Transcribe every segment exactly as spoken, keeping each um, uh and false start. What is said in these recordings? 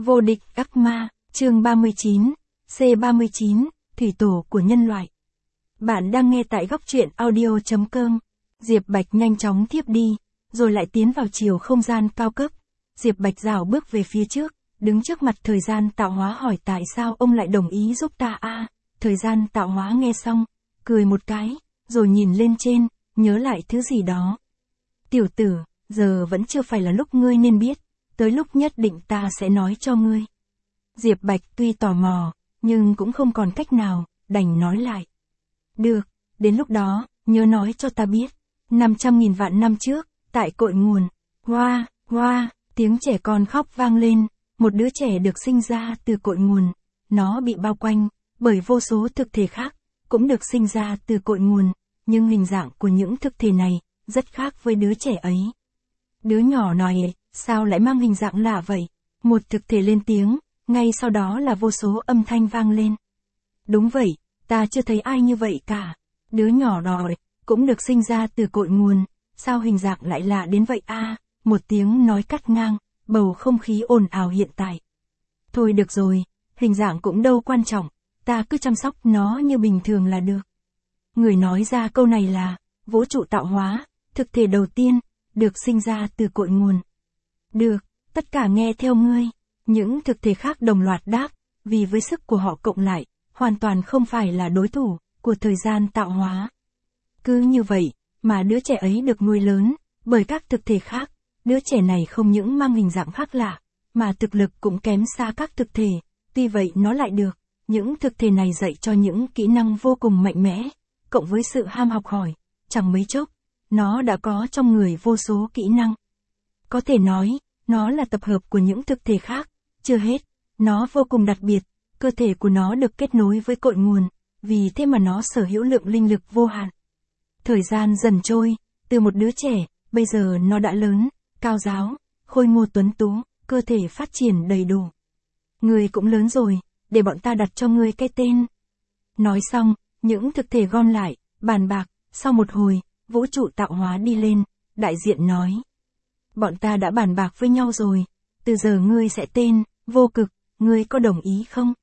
Vô địch ác ma, chương ba mươi chín, C ba mươi chín, Thủy tổ của nhân loại. Bạn đang nghe tại góc truyện audio chấm com. Diệp Bạch nhanh chóng thiếp đi, rồi lại tiến vào chiều không gian cao cấp. Diệp Bạch rảo bước về phía trước, đứng trước mặt thời gian tạo hóa hỏi tại sao ông lại đồng ý giúp ta a à, Thời gian tạo hóa nghe xong, cười một cái, rồi nhìn lên trên, nhớ lại thứ gì đó. Tiểu tử, giờ vẫn chưa phải là lúc ngươi nên biết, tới lúc nhất định ta sẽ nói cho ngươi. Diệp Bạch tuy tò mò, nhưng cũng không còn cách nào, đành nói lại. Được, đến lúc đó, nhớ nói cho ta biết. năm trăm nghìn vạn năm trước, tại cội nguồn, hoa, hoa, tiếng trẻ con khóc vang lên, một đứa trẻ được sinh ra từ cội nguồn, nó bị bao quanh bởi vô số thực thể khác, cũng được sinh ra từ cội nguồn, nhưng hình dạng của những thực thể này rất khác với đứa trẻ ấy. Đứa nhỏ nói, sao lại mang hình dạng lạ vậy? Một thực thể lên tiếng, ngay sau đó là vô số âm thanh vang lên. Đúng vậy, ta chưa thấy ai như vậy cả. Đứa nhỏ nói, cũng được sinh ra từ cội nguồn, sao hình dạng lại lạ đến vậy a? À, một tiếng nói cắt ngang bầu không khí ồn ào hiện tại. Thôi được rồi, hình dạng cũng đâu quan trọng, ta cứ chăm sóc nó như bình thường là được. Người nói ra câu này là vũ trụ tạo hóa, thực thể đầu tiên, được sinh ra từ cội nguồn. Được, tất cả nghe theo ngươi. Những thực thể khác đồng loạt đáp, vì với sức của họ cộng lại, hoàn toàn không phải là đối thủ của thời gian tạo hóa. Cứ như vậy, mà đứa trẻ ấy được nuôi lớn bởi các thực thể khác. Đứa trẻ này không những mang hình dạng khác lạ, mà thực lực cũng kém xa các thực thể, tuy vậy nó lại được những thực thể này dạy cho những kỹ năng vô cùng mạnh mẽ, cộng với sự ham học hỏi, chẳng mấy chốc, nó đã có trong người vô số kỹ năng. Có thể nói, nó là tập hợp của những thực thể khác, chưa hết, nó vô cùng đặc biệt, cơ thể của nó được kết nối với cội nguồn, vì thế mà nó sở hữu lượng linh lực vô hạn. Thời gian dần trôi, từ một đứa trẻ, bây giờ nó đã lớn, cao ráo, khôi ngô tuấn tú, cơ thể phát triển đầy đủ. Ngươi cũng lớn rồi, để bọn ta đặt cho ngươi cái tên. Nói xong, những thực thể gom lại, bàn bạc, sau một hồi, vũ trụ tạo hóa đi lên, đại diện nói. Bọn ta đã bàn bạc với nhau rồi, từ giờ ngươi sẽ tên, vô cực, ngươi có đồng ý không?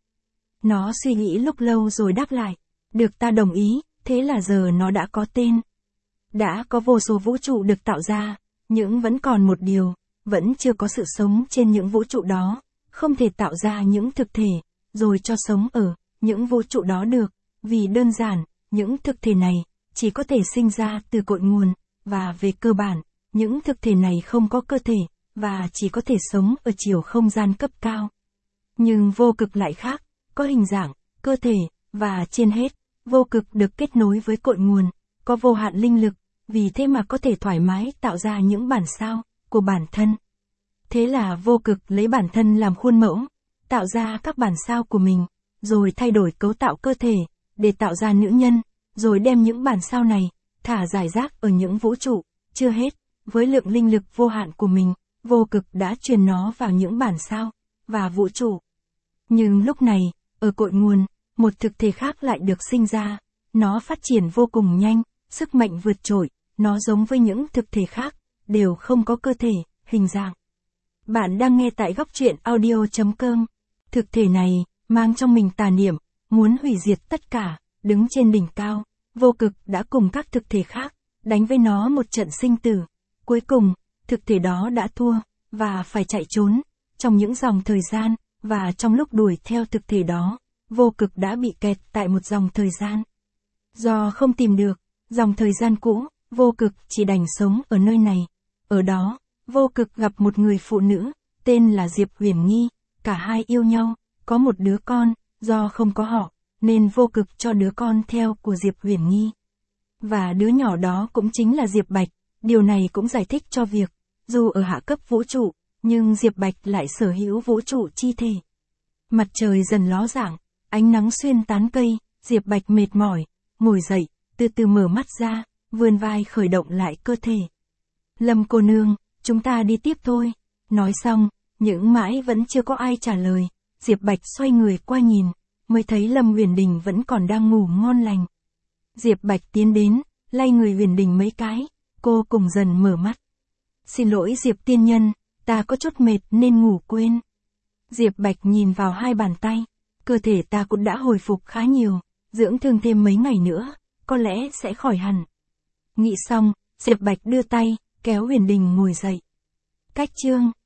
Nó suy nghĩ lúc lâu rồi đáp lại, được ta đồng ý, thế là giờ nó đã có tên. Đã có vô số vũ trụ được tạo ra, nhưng vẫn còn một điều, vẫn chưa có sự sống trên những vũ trụ đó, không thể tạo ra những thực thể, rồi cho sống ở những vũ trụ đó được, vì đơn giản, những thực thể này chỉ có thể sinh ra từ cội nguồn, và về cơ bản, những thực thể này không có cơ thể, và chỉ có thể sống ở chiều không gian cấp cao. Nhưng vô cực lại khác, có hình dạng, cơ thể, và trên hết, vô cực được kết nối với cội nguồn, có vô hạn linh lực, vì thế mà có thể thoải mái tạo ra những bản sao của bản thân. Thế là vô cực lấy bản thân làm khuôn mẫu, tạo ra các bản sao của mình, rồi thay đổi cấu tạo cơ thể, để tạo ra nữ nhân, rồi đem những bản sao này, thả rải rác ở những vũ trụ, chưa hết, với lượng linh lực vô hạn của mình, vô cực đã truyền nó vào những bản sao, và vũ trụ. Nhưng lúc này, ở cội nguồn, một thực thể khác lại được sinh ra, nó phát triển vô cùng nhanh, sức mạnh vượt trội, nó giống với những thực thể khác, đều không có cơ thể, hình dạng. Bạn đang nghe tại góc truyện audio chấm com. Thực thể này, mang trong mình tà niệm, muốn hủy diệt tất cả, đứng trên đỉnh cao, vô cực đã cùng các thực thể khác, đánh với nó một trận sinh tử. Cuối cùng, thực thể đó đã thua, và phải chạy trốn. Trong những dòng thời gian, và trong lúc đuổi theo thực thể đó, vô cực đã bị kẹt tại một dòng thời gian. Do không tìm được dòng thời gian cũ, vô cực chỉ đành sống ở nơi này. Ở đó, vô cực gặp một người phụ nữ, tên là Diệp Huyền Nghi, cả hai yêu nhau, có một đứa con, do không có họ, nên vô cực cho đứa con theo của Diệp Huyền Nghi. Và đứa nhỏ đó cũng chính là Diệp Bạch, điều này cũng giải thích cho việc, dù ở hạ cấp vũ trụ, nhưng Diệp Bạch lại sở hữu vũ trụ chi thể. Mặt trời dần ló dạng, ánh nắng xuyên tán cây, Diệp Bạch mệt mỏi, ngồi dậy, từ từ mở mắt ra, vươn vai khởi động lại cơ thể. Lâm cô nương, chúng ta đi tiếp thôi. Nói xong, những mãi vẫn chưa có ai trả lời, Diệp Bạch xoay người qua nhìn, mới thấy Lâm Huyền Đình vẫn còn đang ngủ ngon lành. Diệp Bạch tiến đến, lay người Huyền Đình mấy cái, cô cùng dần mở mắt. Xin lỗi Diệp tiên nhân, ta có chút mệt nên ngủ quên. Diệp Bạch nhìn vào hai bàn tay. Cơ thể ta cũng đã hồi phục khá nhiều. Dưỡng thương thêm mấy ngày nữa, có lẽ sẽ khỏi hẳn. Nghĩ xong, Diệp Bạch đưa tay, kéo Huyền Đình ngồi dậy. Cách chương